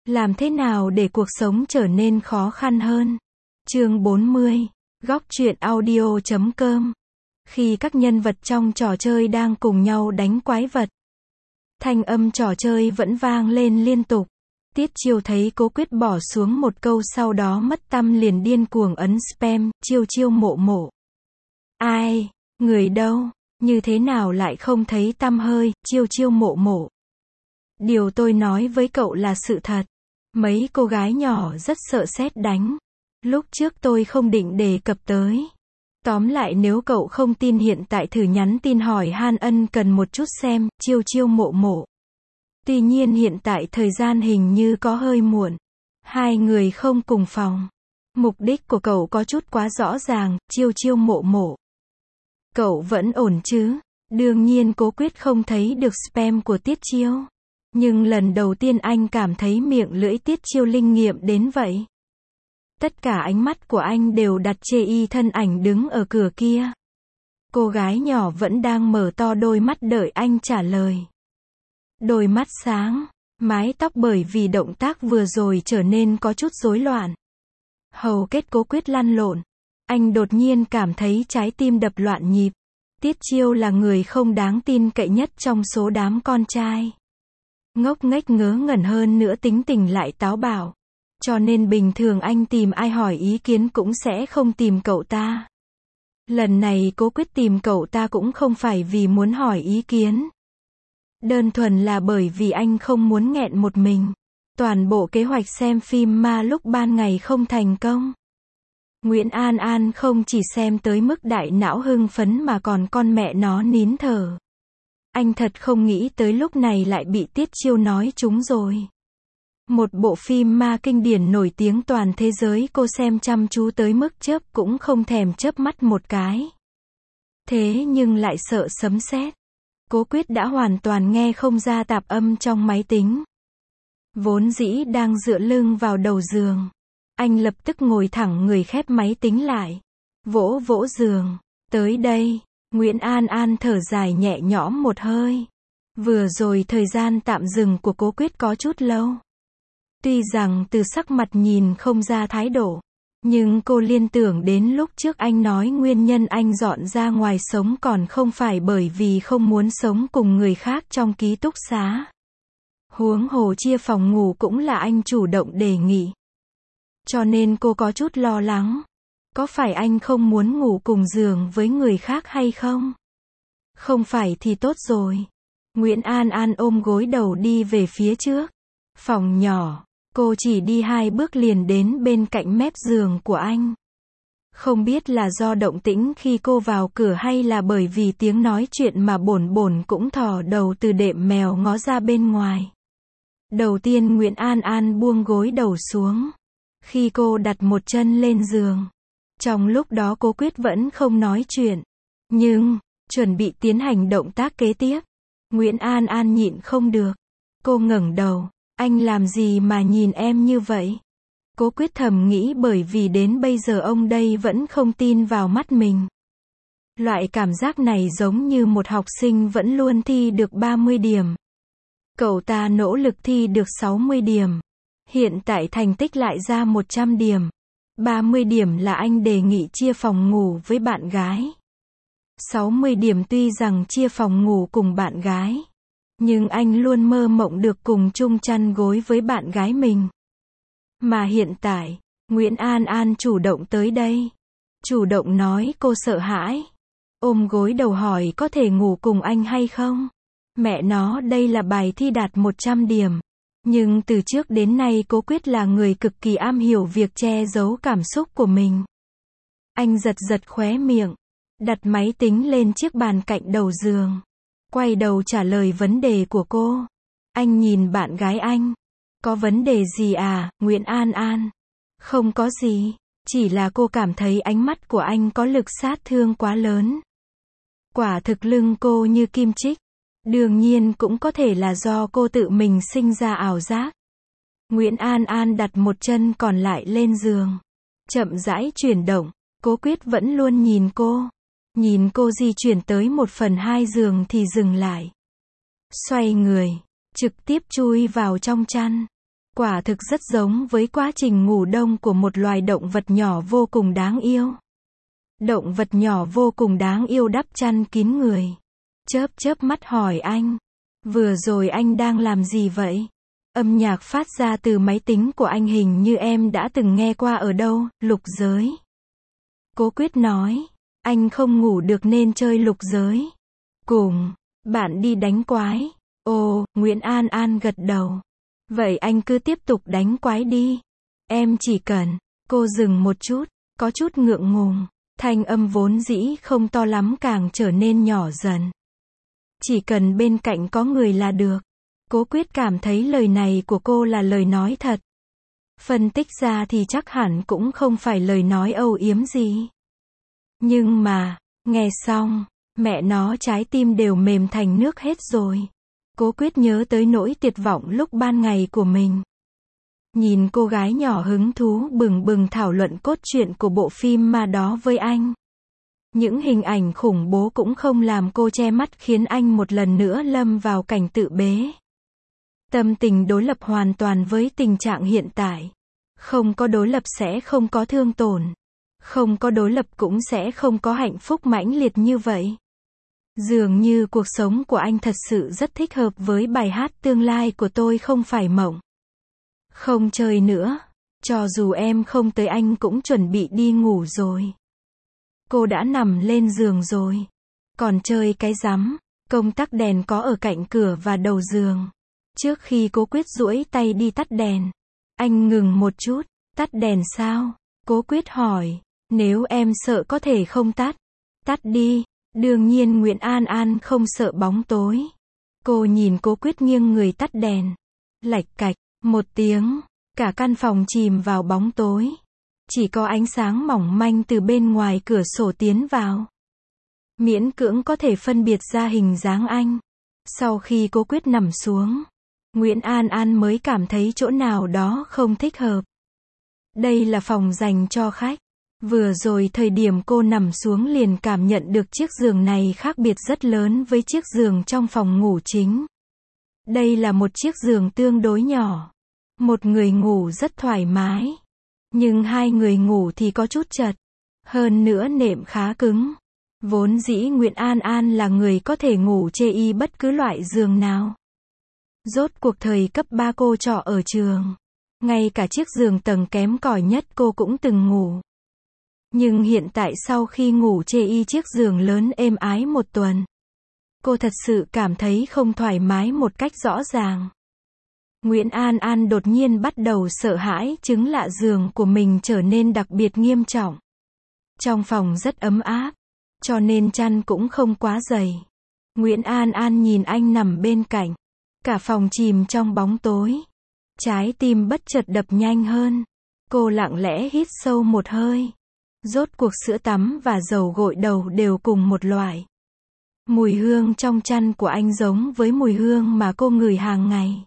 Làm thế nào để cuộc sống trở nên khó khăn hơn? Chương 40. Góc truyện audio.com. Khi các nhân vật trong trò chơi đang cùng nhau đánh quái vật, thanh âm trò chơi vẫn vang lên liên tục. Tiết Chiêu thấy Cố Quyết bỏ xuống một câu sau đó mất tăm liền điên cuồng ấn spam, Chiêu mộ mộ. Ai? Người đâu? Như thế nào lại không thấy tăm hơi, Chiêu mộ mộ. Điều tôi nói với cậu là sự thật. Mấy cô gái nhỏ rất sợ sét đánh. Lúc trước tôi không định đề cập tới. Tóm lại nếu cậu không tin hiện tại thử nhắn tin hỏi Han Ân cần một chút xem, Chiêu mộ mộ. Tuy nhiên hiện tại thời gian hình như có hơi muộn. Hai người không cùng phòng. Mục đích của cậu có chút quá rõ ràng, Chiêu mộ mộ. Cậu vẫn ổn chứ? Đương nhiên Cố Quyết không thấy được spam của Tiết Chiêu. Nhưng lần đầu tiên anh cảm thấy miệng lưỡi Tiết Chiêu linh nghiệm đến vậy. Tất cả ánh mắt của anh đều đặt chê y thân ảnh đứng ở cửa kia. Cô gái nhỏ vẫn đang mở to đôi mắt đợi anh trả lời. Đôi mắt sáng, mái tóc bởi vì động tác vừa rồi trở nên có chút rối loạn. Hầu kết Cố Quyết lăn lộn. Anh đột nhiên cảm thấy trái tim đập loạn nhịp. Tiết Chiêu là người không đáng tin cậy nhất trong số đám con trai. Ngốc nghếch ngớ ngẩn hơn nữa tính tình lại táo bạo. Cho nên bình thường anh tìm ai hỏi ý kiến cũng sẽ không tìm cậu ta. Lần này Cố Quyết tìm cậu ta cũng không phải vì muốn hỏi ý kiến. Đơn thuần là bởi vì anh không muốn nghẹn một mình. Toàn bộ kế hoạch xem phim ma lúc ban ngày không thành công. Nguyễn An An không chỉ xem tới mức đại não hưng phấn mà còn con mẹ nó nín thở. Anh thật không nghĩ tới lúc này lại bị Tiết Chiêu nói trúng rồi. Một bộ phim ma kinh điển nổi tiếng toàn thế giới cô xem chăm chú tới mức chớp cũng không thèm chớp mắt một cái. Thế nhưng lại sợ sấm sét. Cố Quyết đã hoàn toàn nghe không ra tạp âm trong máy tính. Vốn dĩ đang dựa lưng vào đầu giường. Anh lập tức ngồi thẳng người khép máy tính lại. Vỗ vỗ giường. Tới đây. Nguyễn An An thở dài nhẹ nhõm một hơi. Vừa rồi thời gian tạm dừng của Cố Quyết có chút lâu. Tuy rằng từ sắc mặt nhìn không ra thái độ. Nhưng cô liên tưởng đến lúc trước anh nói nguyên nhân anh dọn ra ngoài sống còn không phải bởi vì không muốn sống cùng người khác trong ký túc xá. Huống hồ chia phòng ngủ cũng là anh chủ động đề nghị. Cho nên cô có chút lo lắng. Có phải anh không muốn ngủ cùng giường với người khác hay không? Không phải thì tốt rồi. Nguyễn An An ôm gối đầu đi về phía trước. Phòng nhỏ. Cô chỉ đi 2 bước liền đến bên cạnh mép giường của anh. Không biết là do động tĩnh khi cô vào cửa hay là bởi vì tiếng nói chuyện mà bổn bổn cũng thò đầu từ đệm mèo ngó ra bên ngoài. Đầu tiên Nguyễn An An buông gối đầu xuống. Khi cô đặt một chân lên giường. Trong lúc đó Cố Quyết vẫn không nói chuyện. Nhưng, chuẩn bị tiến hành động tác kế tiếp. Nguyễn An An nhịn không được. Cô ngẩng đầu. Anh làm gì mà nhìn em như vậy? Cố Quyết thầm nghĩ bởi vì đến bây giờ ông đây vẫn không tin vào mắt mình. Loại cảm giác này giống như một học sinh vẫn luôn thi được 30 điểm. Cậu ta nỗ lực thi được 60 điểm. Hiện tại thành tích lại ra 100 điểm. 30 điểm là anh đề nghị chia phòng ngủ với bạn gái. 60 điểm tuy rằng chia phòng ngủ cùng bạn gái. Nhưng anh luôn mơ mộng được cùng chung chăn gối với bạn gái mình. Mà hiện tại, Nguyễn An An chủ động tới đây. Chủ động nói cô sợ hãi. Ôm gối đầu hỏi có thể ngủ cùng anh hay không? Mẹ nó đây là bài thi đạt 100 điểm. Nhưng từ trước đến nay Cố Quyết là người cực kỳ am hiểu việc che giấu cảm xúc của mình. Anh giật giật khóe miệng. Đặt máy tính lên chiếc bàn cạnh đầu giường. Quay đầu trả lời vấn đề của cô. Anh nhìn bạn gái anh. Có vấn đề gì à, Nguyễn An An? Không có gì. Chỉ là cô cảm thấy ánh mắt của anh có lực sát thương quá lớn. Quả thực lưng cô như kim chích. Đương nhiên cũng có thể là do cô tự mình sinh ra ảo giác. Nguyễn An An đặt một chân còn lại lên giường. Chậm rãi chuyển động. Cố Quyết vẫn luôn nhìn cô. Nhìn cô di chuyển tới 1/2 giường thì dừng lại. Xoay người. Trực tiếp chui vào trong chăn. Quả thực rất giống với quá trình ngủ đông của một loài động vật nhỏ vô cùng đáng yêu. Động vật nhỏ vô cùng đáng yêu đắp chăn kín người. Chớp chớp mắt hỏi anh. Vừa rồi anh đang làm gì vậy? Âm nhạc phát ra từ máy tính của anh hình như em đã từng nghe qua ở đâu, lục giới. Cố Quyết nói. Anh không ngủ được nên chơi lục giới. Cùng bạn đi đánh quái. Ồ, Nguyễn An An gật đầu. Vậy anh cứ tiếp tục đánh quái đi. Em chỉ cần. Cô dừng một chút, có chút ngượng ngùng. Thanh âm vốn dĩ không to lắm càng trở nên nhỏ dần. Chỉ cần bên cạnh có người là được. Cố Quyết cảm thấy lời này của cô là lời nói thật. Phân tích ra thì chắc hẳn cũng không phải lời nói âu yếm gì. Nhưng mà, nghe xong, mẹ nó trái tim đều mềm thành nước hết rồi. Cố Quyết nhớ tới nỗi tuyệt vọng lúc ban ngày của mình. Nhìn cô gái nhỏ hứng thú bừng bừng thảo luận cốt truyện của bộ phim ma đó với anh. Những hình ảnh khủng bố cũng không làm cô che mắt khiến anh một lần nữa lâm vào cảnh tự bế. Tâm tình đối lập hoàn toàn với tình trạng hiện tại. Không có đối lập sẽ không có thương tổn. Không có đối lập cũng sẽ không có hạnh phúc mãnh liệt như vậy. Dường như cuộc sống của anh thật sự rất thích hợp với bài hát tương lai của tôi không phải mộng. Không chơi nữa. Cho dù em không tới anh cũng chuẩn bị đi ngủ rồi. Cô đã nằm lên giường rồi. Còn chơi cái rắm. Công tắc đèn có ở cạnh cửa và đầu giường. Trước khi Cố Quyết duỗi tay đi tắt đèn. Anh ngừng một chút. Tắt đèn sao? Cố Quyết hỏi. Nếu em sợ có thể không tắt. Tắt đi. Đương nhiên Nguyễn An An không sợ bóng tối. Cô nhìn Cố Quyết nghiêng người tắt đèn. Lạch cạch, một tiếng. Cả căn phòng chìm vào bóng tối. Chỉ có ánh sáng mỏng manh từ bên ngoài cửa sổ tiến vào. Miễn cưỡng có thể phân biệt ra hình dáng anh. Sau khi Cố Quyết nằm xuống, Nguyễn An An mới cảm thấy chỗ nào đó không thích hợp. Đây là phòng dành cho khách. Vừa rồi thời điểm cô nằm xuống liền cảm nhận được chiếc giường này khác biệt rất lớn với chiếc giường trong phòng ngủ chính. Đây là một chiếc giường tương đối nhỏ. Một người ngủ rất thoải mái. Nhưng hai người ngủ thì có chút chật. Hơn nữa nệm khá cứng. Vốn dĩ Nguyễn An An là người có thể ngủ chê y bất cứ loại giường nào. Rốt cuộc thời cấp 3 cô trọ ở trường. Ngay cả chiếc giường tầng kém cỏi nhất cô cũng từng ngủ. Nhưng hiện tại sau khi ngủ chê y chiếc giường lớn êm ái một tuần, cô thật sự cảm thấy không thoải mái một cách rõ ràng. Nguyễn An An đột nhiên bắt đầu sợ hãi chứng lạ giường của mình trở nên đặc biệt nghiêm trọng. Trong phòng rất ấm áp, cho nên chăn cũng không quá dày. Nguyễn An An nhìn anh nằm bên cạnh. Cả phòng chìm trong bóng tối. Trái tim bất chợt đập nhanh hơn. Cô lặng lẽ hít sâu một hơi. Rốt cuộc sữa tắm và dầu gội đầu đều cùng một loại. Mùi hương trong chăn của anh giống với mùi hương mà cô ngửi hàng ngày.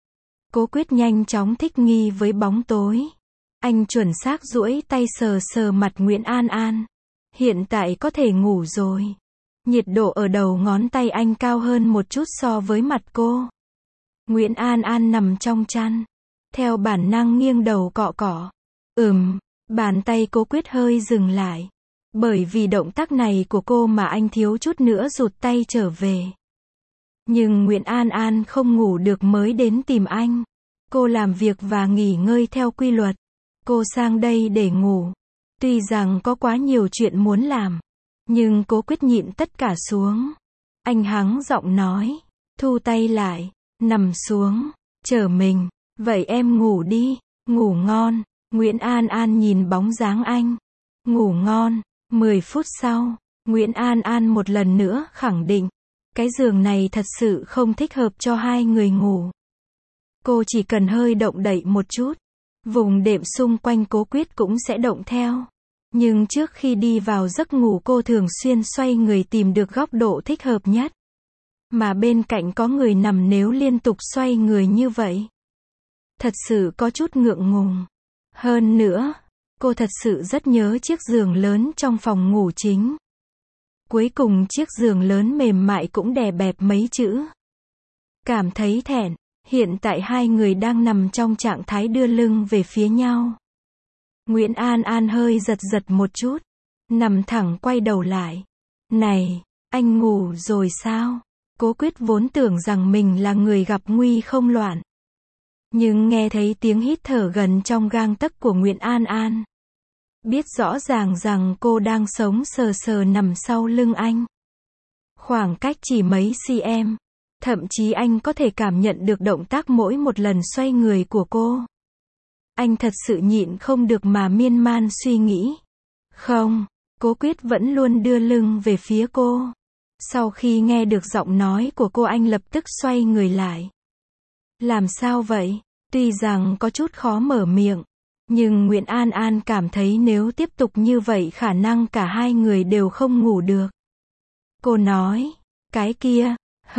Cố Quyết nhanh chóng thích nghi với bóng tối. Anh chuẩn xác duỗi tay sờ sờ mặt Nguyễn An An. Hiện tại có thể ngủ rồi. Nhiệt độ ở đầu ngón tay anh cao hơn một chút so với mặt cô. Nguyễn An An nằm trong chăn. Theo bản năng nghiêng đầu cọ cọ. Bàn tay Cố Quyết hơi dừng lại. Bởi vì động tác này của cô mà anh thiếu chút nữa rụt tay trở về. Nhưng Nguyễn An An không ngủ được mới đến tìm anh. Cô làm việc và nghỉ ngơi theo quy luật. Cô sang đây để ngủ. Tuy rằng có quá nhiều chuyện muốn làm. Nhưng Cố Quyết nhịn tất cả xuống. Anh hắng giọng nói. Thu tay lại. Nằm xuống. Chờ mình. Vậy em ngủ đi. Ngủ ngon. Nguyễn An An nhìn bóng dáng anh. Ngủ ngon. 10 phút sau, Nguyễn An An một lần nữa khẳng định. Cái giường này thật sự không thích hợp cho hai người ngủ. Cô chỉ cần hơi động đậy một chút. Vùng đệm xung quanh Cố Quyết cũng sẽ động theo. Nhưng trước khi đi vào giấc ngủ cô thường xuyên xoay người tìm được góc độ thích hợp nhất. Mà bên cạnh có người nằm nếu liên tục xoay người như vậy. Thật sự có chút ngượng ngùng. Hơn nữa, cô thật sự rất nhớ chiếc giường lớn trong phòng ngủ chính. Cuối cùng chiếc giường lớn mềm mại cũng đè bẹp mấy chữ. Cảm thấy thẹn. Hiện tại hai người đang nằm trong trạng thái đưa lưng về phía nhau. Nguyễn An An hơi giật giật một chút. Nằm thẳng quay đầu lại. Này, anh ngủ rồi sao? Cố Quyết vốn tưởng rằng mình là người gặp nguy không loạn. Nhưng nghe thấy tiếng hít thở gần trong gang tấc của Nguyễn An An. Biết rõ ràng rằng cô đang sống sờ sờ nằm sau lưng anh. Khoảng cách chỉ mấy cm. Thậm chí anh có thể cảm nhận được động tác mỗi một lần xoay người của cô. Anh thật sự nhịn không được mà miên man suy nghĩ. Không, Cố Quyết vẫn luôn đưa lưng về phía cô. Sau khi nghe được giọng nói của cô anh lập tức xoay người lại. Làm sao vậy? Tuy rằng có chút khó mở miệng. Nhưng Nguyễn An An cảm thấy nếu tiếp tục như vậy khả năng cả hai người đều không ngủ được. Cô nói, cái kia,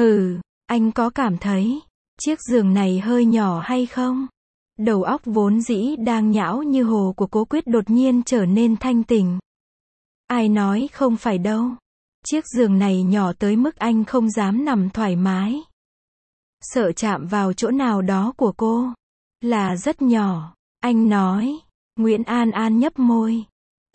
anh có cảm thấy chiếc giường này hơi nhỏ hay không? Đầu óc vốn dĩ đang nhão như hồ của Cố Quyết đột nhiên trở nên thanh tỉnh. Ai nói không phải đâu. Chiếc giường này nhỏ tới mức anh không dám nằm thoải mái. Sợ chạm vào chỗ nào đó của cô. Là rất nhỏ. Anh nói. Nguyễn An An nhấp môi.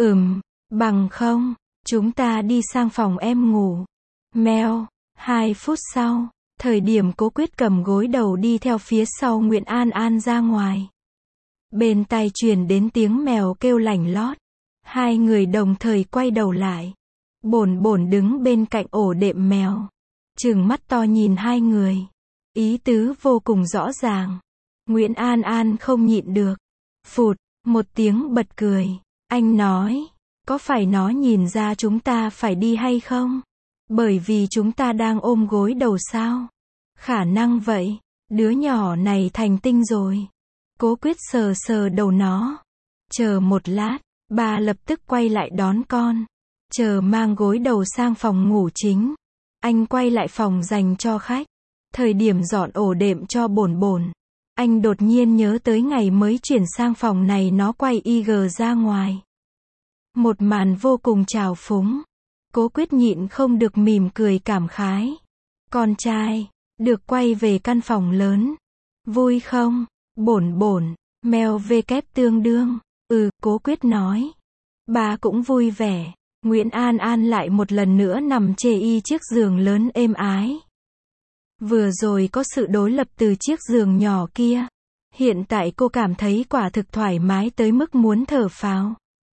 Bằng không, chúng ta đi sang phòng em ngủ. Mèo. 2 phút sau, thời điểm Cố Quyết cầm gối đầu đi theo phía sau Nguyễn An An ra ngoài. Bên tai truyền đến tiếng mèo kêu lảnh lót. Hai người đồng thời quay đầu lại. Bổn Bổn đứng bên cạnh ổ đệm mèo. Trừng mắt to nhìn hai người. Ý tứ vô cùng rõ ràng. Nguyễn An An không nhịn được. Phụt, một tiếng bật cười. Anh nói, có phải nó nhìn ra chúng ta phải đi hay không? Bởi vì chúng ta đang ôm gối đầu sao? Khả năng vậy. Đứa nhỏ này thành tinh rồi. Cố Quyết sờ sờ đầu nó. Chờ một lát, bà lập tức quay lại đón con. Chờ mang gối đầu sang phòng ngủ chính. Anh quay lại phòng dành cho khách. Thời điểm dọn ổ đệm cho Bổn Bổn. Anh đột nhiên nhớ tới ngày mới chuyển sang phòng này nó quay IG ra ngoài. Một màn vô cùng trào phúng. Cố Quyết nhịn không được mỉm cười cảm khái. Con trai, được quay về căn phòng lớn. Vui không? Bổn Bổn, mèo vkép tương đương. Cố Quyết nói. Bà cũng vui vẻ. Nguyễn An An lại một lần nữa nằm chê y chiếc giường lớn êm ái. Vừa rồi có sự đối lập từ chiếc giường nhỏ kia. Hiện tại cô cảm thấy quả thực thoải mái tới mức muốn thở phào.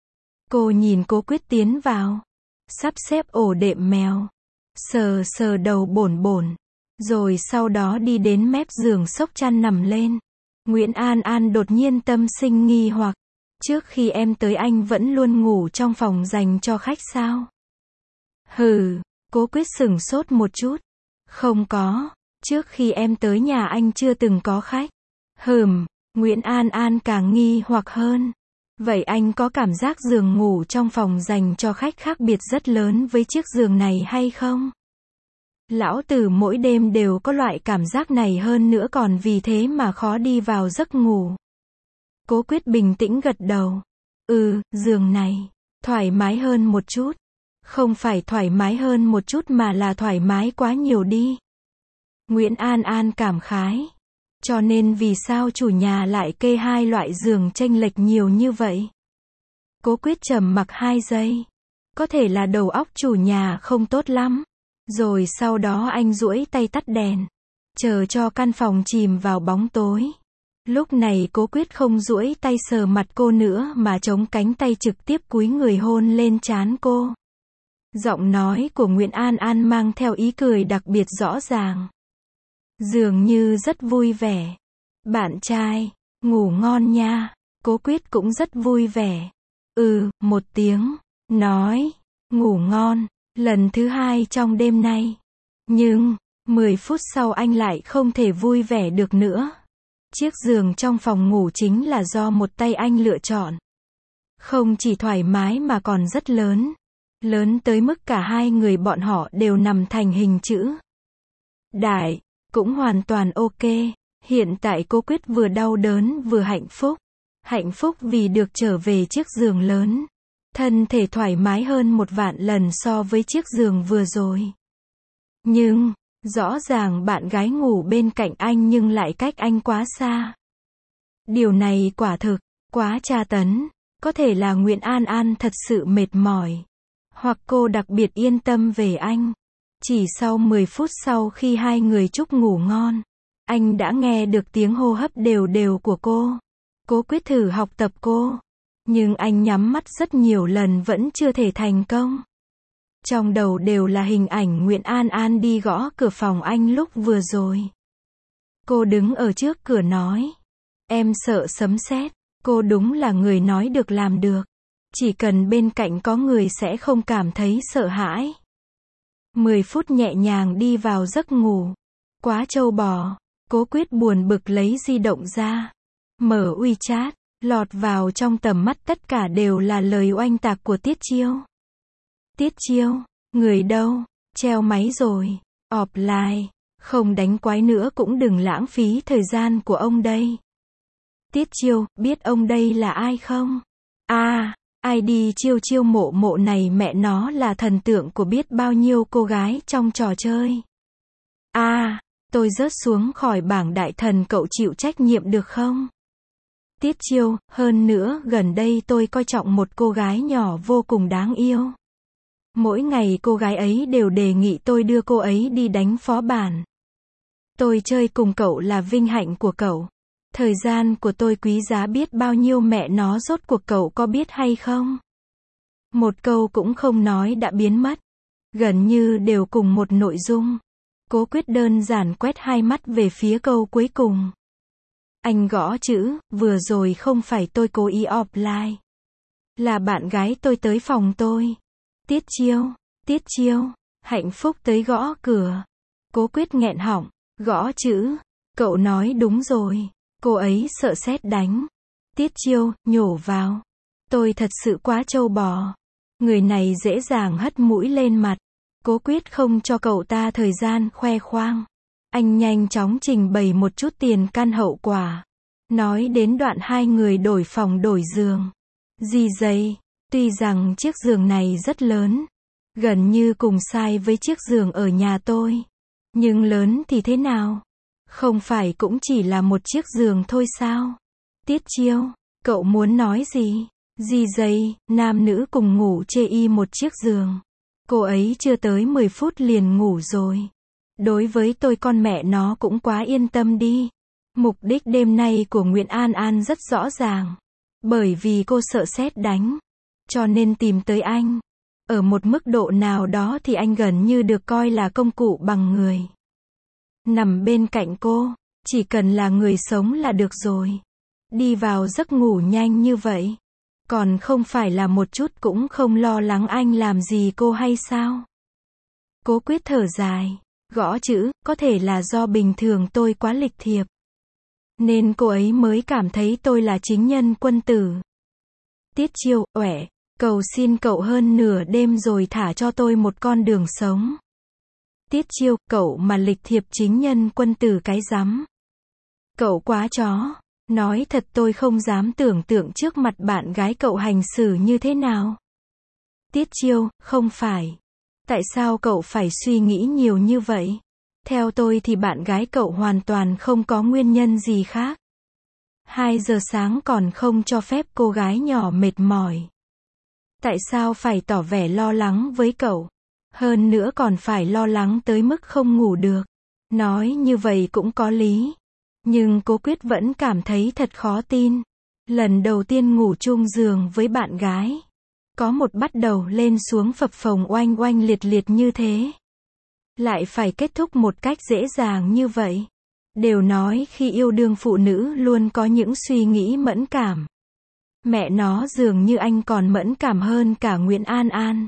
Cô nhìn Cố Quyết tiến vào. Sắp xếp ổ đệm mèo. Sờ sờ đầu Bổn Bổn. Rồi sau đó đi đến mép giường xốc chăn nằm lên. Nguyễn An An đột nhiên tâm sinh nghi hoặc. Trước khi em tới anh vẫn luôn ngủ trong phòng dành cho khách sao? Cố Quyết sửng sốt một chút. Không có. Trước khi em tới nhà anh chưa từng có khách. Nguyễn An An càng nghi hoặc hơn. Vậy anh có cảm giác giường ngủ trong phòng dành cho khách khác biệt rất lớn với chiếc giường này hay không? Lão tử mỗi đêm đều có loại cảm giác này hơn nữa còn vì thế mà khó đi vào giấc ngủ. Cố Quyết bình tĩnh gật đầu. Giường này, thoải mái hơn một chút. Không phải thoải mái hơn một chút mà là thoải mái quá nhiều đi. Nguyễn An An cảm khái. Cho nên vì sao chủ nhà lại kê hai loại giường chênh lệch nhiều như vậy? Cố Quyết trầm mặc 2 giây. Có thể là đầu óc chủ nhà không tốt lắm. Rồi sau đó anh duỗi tay tắt đèn. Chờ cho căn phòng chìm vào bóng tối. Lúc này Cố Quyết không duỗi tay sờ mặt cô nữa mà chống cánh tay trực tiếp cúi người hôn lên trán cô. Giọng nói của Nguyễn An An mang theo ý cười đặc biệt rõ ràng. Dường như rất vui vẻ. Bạn trai, ngủ ngon nha. Cố Quyết cũng rất vui vẻ. Một tiếng, nói, ngủ ngon, lần thứ 2 trong đêm nay. Nhưng, 10 phút sau anh lại không thể vui vẻ được nữa. Chiếc giường trong phòng ngủ chính là do một tay anh lựa chọn. Không chỉ thoải mái mà còn rất lớn. Lớn tới mức cả hai người bọn họ đều nằm thành hình chữ đại. Cũng hoàn toàn ok. Hiện tại Cố Quyết vừa đau đớn vừa hạnh phúc. Hạnh phúc vì được trở về chiếc giường lớn. Thân thể thoải mái hơn 1 vạn lần so với chiếc giường vừa rồi. Nhưng, Rõ ràng bạn gái ngủ bên cạnh anh nhưng lại cách anh quá xa. Điều này quả thực, quá tra tấn. Có thể là Nguyễn An An thật sự mệt mỏi. Hoặc cô đặc biệt yên tâm về anh. Chỉ sau 10 phút sau khi hai người chúc ngủ ngon, anh đã nghe được tiếng hô hấp đều đều của cô. Cố quyết thử học tập cô. Nhưng anh nhắm mắt rất nhiều lần vẫn chưa thể thành công. Trong đầu đều là hình ảnh Nguyễn An An đi gõ cửa phòng anh lúc vừa rồi. Cô đứng ở trước cửa nói. Em sợ sấm sét. Cô đúng là người nói được làm được. Chỉ cần bên cạnh có người sẽ không cảm thấy sợ hãi. 10 phút nhẹ nhàng đi vào giấc ngủ. Quá trâu bò. Cố quyết buồn bực lấy di động ra. Mở WeChat. Lọt vào trong tầm mắt tất cả đều là lời oanh tạc của Tiết Chiêu. Tiết Chiêu, người đâu? Treo máy rồi. Offline. Không đánh quái nữa cũng đừng lãng phí thời gian của ông đây. Tiết Chiêu, biết ông đây là ai không? ID Chiêu Chiêu mộ mộ này mẹ nó là thần tượng của biết bao nhiêu cô gái trong trò chơi. Tôi rớt xuống khỏi bảng đại thần, cậu chịu trách nhiệm được không? Tiết Chiêu, hơn nữa gần đây tôi coi trọng một cô gái nhỏ vô cùng đáng yêu. Mỗi ngày cô gái ấy đều đề nghị tôi đưa cô ấy đi đánh phó bản. Tôi chơi cùng cậu là vinh hạnh của cậu. Thời gian của tôi quý giá biết bao nhiêu, mẹ nó rốt cuộc cậu có biết hay không? Một câu cũng không nói đã biến mất. Gần như đều cùng một nội dung. Cố quyết đơn giản quét hai mắt về phía câu cuối cùng. Anh gõ chữ, vừa rồi không phải tôi cố ý offline. Là bạn gái tôi tới phòng tôi. Tiết Chiêu, hạnh phúc tới gõ cửa. Cố quyết nghẹn họng, gõ chữ. Cậu nói đúng rồi. Cô ấy sợ sét đánh. Tiết Chiêu, nhổ vào. Tôi thật sự quá trâu bò. Người này dễ dàng hất mũi lên mặt. Cố quyết không cho cậu ta thời gian khoe khoang. Anh nhanh chóng trình bày một chút tiền căn hậu quả. Nói đến đoạn hai người đổi phòng đổi giường. Gì dây, tuy rằng chiếc giường này rất lớn. Gần như cùng size với chiếc giường ở nhà tôi. Nhưng lớn thì thế nào? Không phải cũng chỉ là một chiếc giường thôi sao? Tiết Chiêu, cậu muốn nói gì? Gì dây, nam nữ cùng ngủ chê y một chiếc giường. Cô ấy chưa tới 10 phút liền ngủ rồi. Đối với tôi con mẹ nó cũng quá yên tâm đi. Mục đích đêm nay của Nguyễn An An rất rõ ràng. Bởi vì cô sợ sét đánh. Cho nên tìm tới anh. Ở một mức độ nào đó thì anh gần như được coi là công cụ bằng người. Nằm bên cạnh cô, chỉ cần là người sống là được rồi. Đi vào giấc ngủ nhanh như vậy. Còn không phải là một chút cũng không lo lắng anh làm gì cô hay sao? Cố quyết thở dài, gõ chữ, có thể là do bình thường tôi quá lịch thiệp. Nên cô ấy mới cảm thấy tôi là chính nhân quân tử. Tiết Chiêu, uể, cầu xin cậu hơn nửa đêm rồi thả cho tôi một con đường sống. Tiết Chiêu, cậu mà lịch thiệp chính nhân quân tử cái rắm. Cậu quá chó. Nói thật tôi không dám tưởng tượng trước mặt bạn gái cậu hành xử như thế nào. Tiết Chiêu, không phải. Tại sao cậu phải suy nghĩ nhiều như vậy? Theo tôi thì bạn gái cậu hoàn toàn không có nguyên nhân gì khác. 2 giờ sáng còn không cho phép cô gái nhỏ mệt mỏi. Tại sao phải tỏ vẻ lo lắng với cậu? Hơn nữa còn phải lo lắng tới mức không ngủ được. Nói như vậy cũng có lý. Nhưng Cố Quyết vẫn cảm thấy thật khó tin. Lần đầu tiên ngủ chung giường với bạn gái. Có một bắt đầu lên xuống phập phồng oanh oanh liệt liệt như thế. Lại phải kết thúc một cách dễ dàng như vậy. Đều nói khi yêu đương phụ nữ luôn có những suy nghĩ mẫn cảm. Mẹ nó dường như anh còn mẫn cảm hơn cả Nguyễn An An.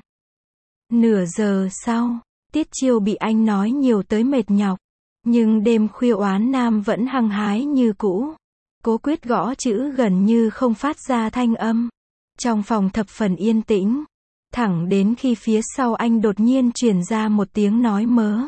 Nửa giờ sau, Tiết Chiêu bị anh nói nhiều tới mệt nhọc. Nhưng đêm khuya oán nam vẫn hăng hái như cũ. Cố Quyết gõ chữ gần như không phát ra thanh âm. Trong phòng thập phần yên tĩnh. Thẳng đến khi phía sau anh đột nhiên truyền ra một tiếng nói mớ.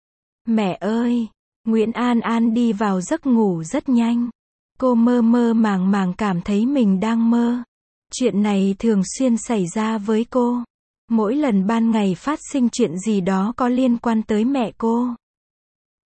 Mẹ ơi! Nguyễn An An đi vào giấc ngủ rất nhanh. Cô mơ mơ màng màng cảm thấy mình đang mơ. Chuyện này thường xuyên xảy ra với cô. Mỗi lần ban ngày phát sinh chuyện gì đó có liên quan tới mẹ cô.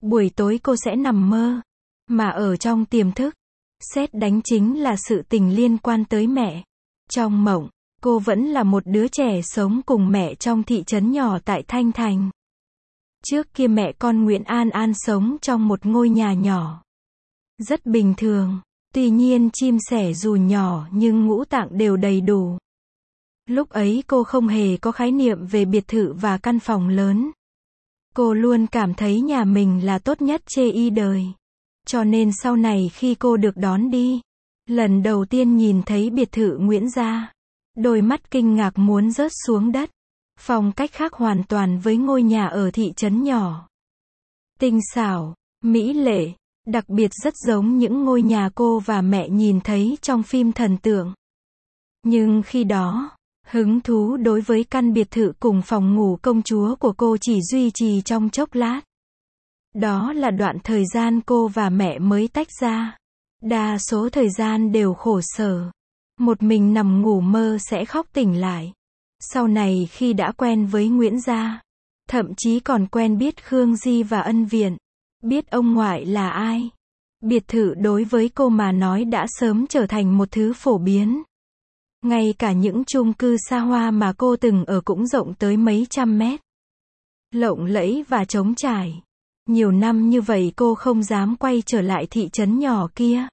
Buổi tối cô sẽ nằm mơ. Mà ở trong tiềm thức, sét đánh chính là sự tình liên quan tới mẹ. Trong mộng, cô vẫn là một đứa trẻ sống cùng mẹ trong thị trấn nhỏ tại Thanh Thành. Trước kia mẹ con Nguyễn An An sống trong một ngôi nhà nhỏ. Rất bình thường. Tuy nhiên chim sẻ dù nhỏ nhưng ngũ tạng đều đầy đủ. Lúc ấy cô không hề có khái niệm về biệt thự và căn phòng lớn. Cô luôn cảm thấy nhà mình là tốt nhất trên đời. Cho nên sau này khi cô được đón đi, lần đầu tiên nhìn thấy biệt thự Nguyễn gia, đôi mắt kinh ngạc muốn rớt xuống đất. Phong cách khác hoàn toàn với ngôi nhà ở thị trấn nhỏ. Tinh xảo, mỹ lệ, đặc biệt rất giống những ngôi nhà cô và mẹ nhìn thấy trong phim thần tượng. Nhưng khi đó, hứng thú đối với căn biệt thự cùng phòng ngủ công chúa của cô chỉ duy trì trong chốc lát. Đó là đoạn thời gian cô và mẹ mới tách ra. Đa số thời gian đều khổ sở. Một mình nằm ngủ mơ sẽ khóc tỉnh lại. Sau này khi đã quen với Nguyễn gia, thậm chí còn quen biết Khương Di và Ân Viện, biết ông ngoại là ai. Biệt thự đối với cô mà nói đã sớm trở thành một thứ phổ biến. Ngay cả những chung cư xa hoa mà cô từng ở cũng rộng tới mấy trăm mét. Lộng lẫy và trống trải. Nhiều năm như vậy cô không dám quay trở lại thị trấn nhỏ kia.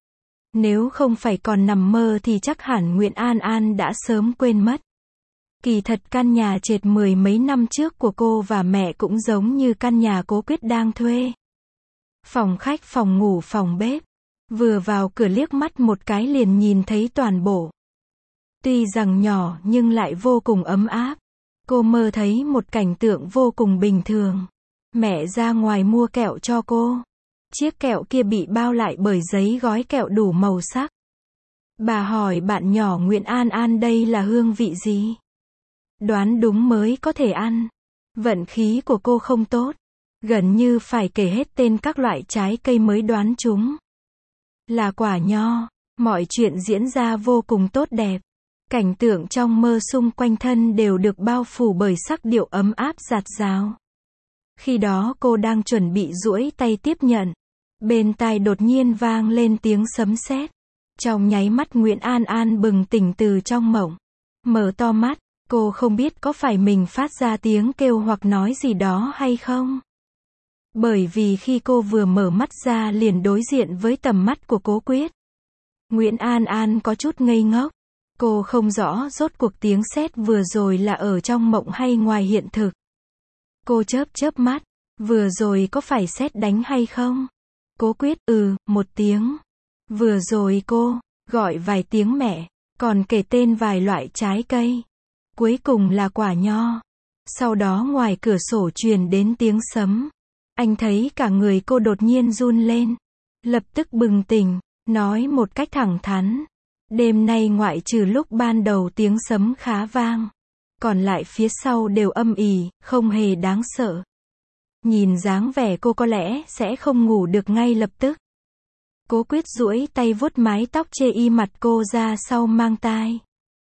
Nếu không phải còn nằm mơ thì chắc hẳn Nguyễn An An đã sớm quên mất. Kỳ thật căn nhà trệt mười mấy năm trước của cô và mẹ cũng giống như căn nhà Cố Quyết đang thuê. Phòng khách, phòng ngủ, phòng bếp. Vừa vào cửa liếc mắt một cái liền nhìn thấy toàn bộ. Tuy rằng nhỏ nhưng lại vô cùng ấm áp. Cô mơ thấy một cảnh tượng vô cùng bình thường. Mẹ ra ngoài mua kẹo cho cô. Chiếc kẹo kia bị bao lại bởi giấy gói kẹo đủ màu sắc. Bà hỏi bạn nhỏ Nguyễn An An đây là hương vị gì? Đoán đúng mới có thể ăn. Vận khí của cô không tốt. Gần như phải kể hết tên các loại trái cây mới đoán chúng. Là quả nho. Mọi chuyện diễn ra vô cùng tốt đẹp. Cảnh tượng trong mơ xung quanh thân đều được bao phủ bởi sắc điệu ấm áp dạt dào. Khi đó cô đang chuẩn bị duỗi tay tiếp nhận. Bên tai đột nhiên vang lên tiếng sấm sét. Trong nháy mắt Nguyễn An An bừng tỉnh từ trong mộng. Mở to mắt, cô không biết có phải mình phát ra tiếng kêu hoặc nói gì đó hay không. Bởi vì khi cô vừa mở mắt ra liền đối diện với tầm mắt của Cố Quyết. Nguyễn An An có chút ngây ngốc. Cô không rõ rốt cuộc tiếng sét vừa rồi là ở trong mộng hay ngoài hiện thực. Cô chớp mắt, vừa rồi có phải sét đánh hay không? Cố Quyết, một tiếng. Vừa rồi cô gọi vài tiếng mẹ, còn kể tên vài loại trái cây. Cuối cùng là quả nho. Sau đó ngoài cửa sổ truyền đến tiếng sấm. Anh thấy cả người cô đột nhiên run lên. Lập tức bừng tỉnh, nói một cách thẳng thắn. Đêm nay ngoại trừ lúc ban đầu tiếng sấm khá vang. Còn lại phía sau đều âm ỉ, không hề đáng sợ. Nhìn dáng vẻ cô có lẽ sẽ không ngủ được ngay lập tức. Cố Quyết duỗi tay vuốt mái tóc chê y mặt cô ra sau mang tai.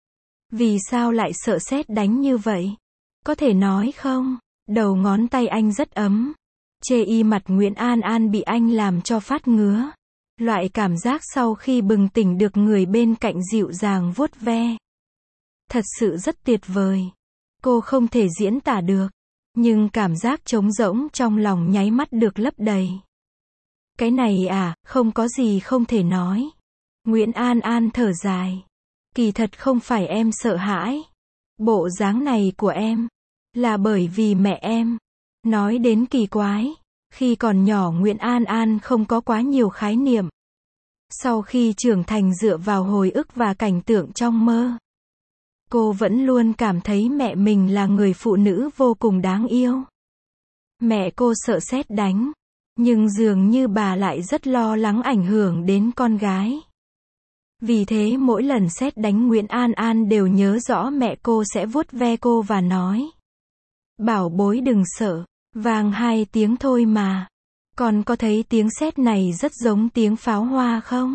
Vì sao lại sợ sét đánh như vậy? Có thể nói không? Đầu ngón tay anh rất ấm. Chê y mặt Nguyễn An An bị anh làm cho phát ngứa. Loại cảm giác sau khi bừng tỉnh được người bên cạnh dịu dàng vuốt ve. Thật sự rất tuyệt vời. Cô không thể diễn tả được. Nhưng cảm giác trống rỗng trong lòng nháy mắt được lấp đầy. Cái này không có gì không thể nói. Nguyễn An An thở dài. Kỳ thật không phải em sợ hãi. Bộ dáng này của em là bởi vì mẹ em. Nói đến kỳ quái. Khi còn nhỏ Nguyễn An An không có quá nhiều khái niệm. Sau khi trưởng thành dựa vào hồi ức và cảnh tượng trong mơ. Cô vẫn luôn cảm thấy mẹ mình là người phụ nữ vô cùng đáng yêu. Mẹ cô sợ sét đánh. Nhưng dường như bà lại rất lo lắng ảnh hưởng đến con gái. Vì thế mỗi lần sét đánh Nguyễn An An đều nhớ rõ mẹ cô sẽ vuốt ve cô và nói. Bảo bối đừng sợ. Vang 2 tiếng thôi mà. Con có thấy tiếng sét này rất giống tiếng pháo hoa không?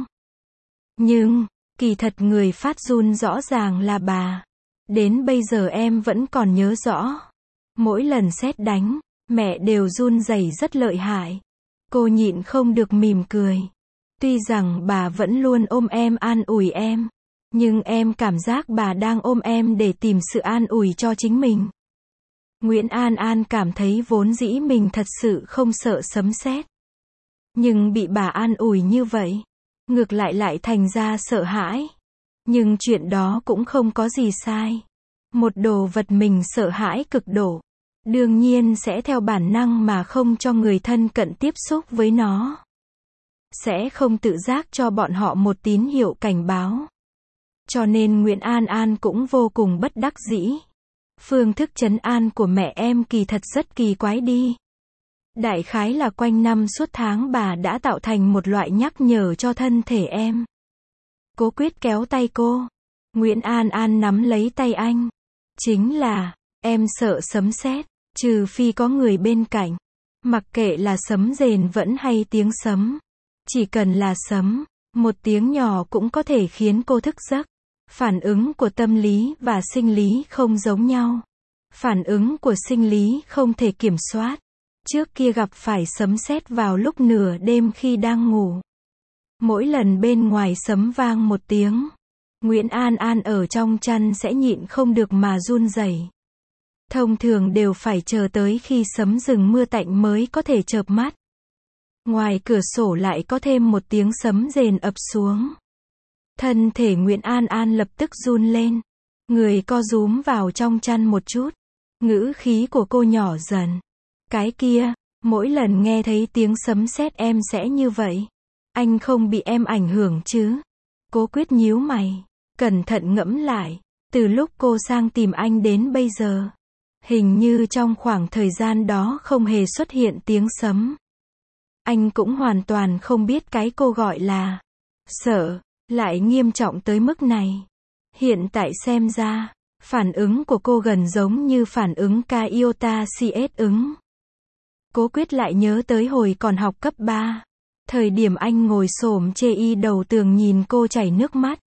Nhưng, kỳ thật người phát run rõ ràng là bà. Đến bây giờ em vẫn còn nhớ rõ. Mỗi lần sét đánh, mẹ đều run rẩy rất lợi hại. Cô nhịn không được mỉm cười. Tuy rằng bà vẫn luôn ôm em an ủi em, nhưng em cảm giác bà đang ôm em để tìm sự an ủi cho chính mình. Nguyễn An An cảm thấy vốn dĩ mình thật sự không sợ sấm sét. Nhưng bị bà an ủi như vậy, ngược lại thành ra sợ hãi. Nhưng chuyện đó cũng không có gì sai. Một đồ vật mình sợ hãi cực độ, đương nhiên sẽ theo bản năng mà không cho người thân cận tiếp xúc với nó. Sẽ không tự giác cho bọn họ một tín hiệu cảnh báo. Cho nên Nguyễn An An cũng vô cùng bất đắc dĩ. Phương thức trấn an của mẹ em kỳ thật rất kỳ quái đi. Đại khái là quanh năm suốt tháng bà đã tạo thành một loại nhắc nhở cho thân thể em. Cố Quyết kéo tay cô. Nguyễn An An nắm lấy tay anh. Chính là, em sợ sấm sét, trừ phi có người bên cạnh. Mặc kệ là sấm rền vẫn hay tiếng sấm. Chỉ cần là sấm, một tiếng nhỏ cũng có thể khiến cô thức giấc. Phản ứng của tâm lý và sinh lý không giống nhau. Phản ứng của sinh lý không thể kiểm soát. Trước kia gặp phải sấm sét vào lúc nửa đêm khi đang ngủ. Mỗi lần bên ngoài sấm vang một tiếng, Nguyễn An An ở trong chăn sẽ nhịn không được mà run rẩy. Thông thường đều phải chờ tới khi sấm dừng mưa tạnh mới có thể chợp mắt. Ngoài cửa sổ lại có thêm một tiếng sấm rền ập xuống. Thân thể Nguyễn An An lập tức run lên. Người co rúm vào trong chăn một chút. Ngữ khí của cô nhỏ dần. Cái kia, mỗi lần nghe thấy tiếng sấm sét em sẽ như vậy. Anh không bị em ảnh hưởng chứ? Cố Quyết nhíu mày, cẩn thận ngẫm lại. Từ lúc cô sang tìm anh đến bây giờ, hình như trong khoảng thời gian đó không hề xuất hiện tiếng sấm. Anh cũng hoàn toàn không biết cái cô gọi là sợ lại nghiêm trọng tới mức này. Hiện tại xem ra, phản ứng của cô gần giống như phản ứng Iota CS ứng. Cố Quyết lại nhớ tới hồi còn học cấp 3. Thời điểm anh ngồi xổm chê y đầu tường nhìn cô chảy nước mắt.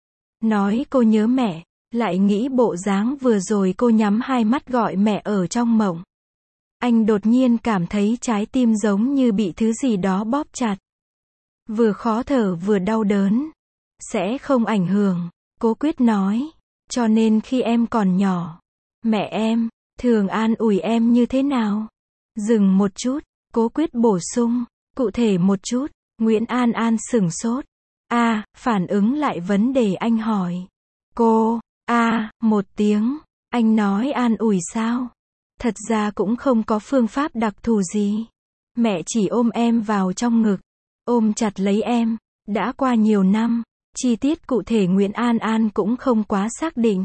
Nói cô nhớ mẹ, lại nghĩ bộ dáng vừa rồi cô nhắm hai mắt gọi mẹ ở trong mộng. Anh đột nhiên cảm thấy trái tim giống như bị thứ gì đó bóp chặt. Vừa khó thở vừa đau đớn. Sẽ không ảnh hưởng, Cố Quyết nói. Cho nên khi em còn nhỏ, mẹ em thường an ủi em như thế nào? Dừng một chút, Cố Quyết bổ sung. Cụ thể một chút. Nguyễn An An sửng sốt. Phản ứng lại vấn đề anh hỏi. Cô, một tiếng. Anh nói an ủi sao? Thật ra cũng không có phương pháp đặc thù gì. Mẹ chỉ ôm em vào trong ngực, ôm chặt lấy em. Đã qua nhiều năm, chi tiết cụ thể Nguyễn An An cũng không quá xác định.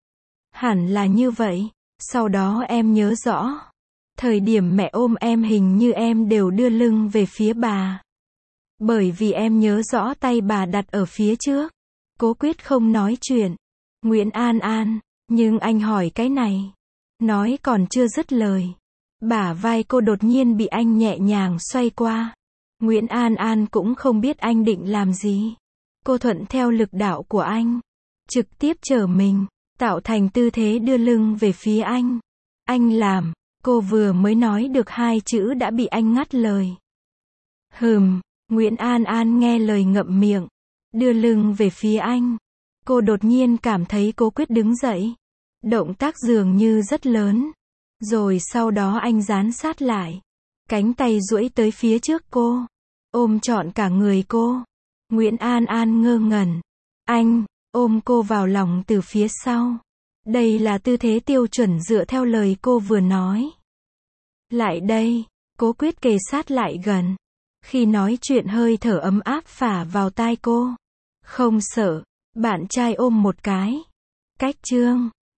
Hẳn là như vậy. Sau đó em nhớ rõ, thời điểm mẹ ôm em hình như em đều đưa lưng về phía bà. Bởi vì em nhớ rõ tay bà đặt ở phía trước. Cố Quyết không nói chuyện. Nguyễn An An, nhưng anh hỏi cái này. Nói còn chưa dứt lời. Bả vai cô đột nhiên bị anh nhẹ nhàng xoay qua. Nguyễn An An cũng không biết anh định làm gì. Cô thuận theo lực đạo của anh. Trực tiếp trở mình, tạo thành tư thế đưa lưng về phía anh. Anh làm. Cô vừa mới nói được hai chữ đã bị anh ngắt lời. Nguyễn An An nghe lời ngậm miệng. Đưa lưng về phía anh. Cô đột nhiên cảm thấy Cố Quyết đứng dậy. Động tác dường như rất lớn. Rồi sau đó anh dán sát lại. Cánh tay duỗi tới phía trước cô. Ôm trọn cả người cô. Nguyễn An An ngơ ngẩn. Anh ôm cô vào lòng từ phía sau. Đây là tư thế tiêu chuẩn dựa theo lời cô vừa nói. Lại đây. Cố Quyết kề sát lại gần. Khi nói chuyện hơi thở ấm áp phả vào tai cô. Không sợ. Bạn trai ôm một cái. Cách chương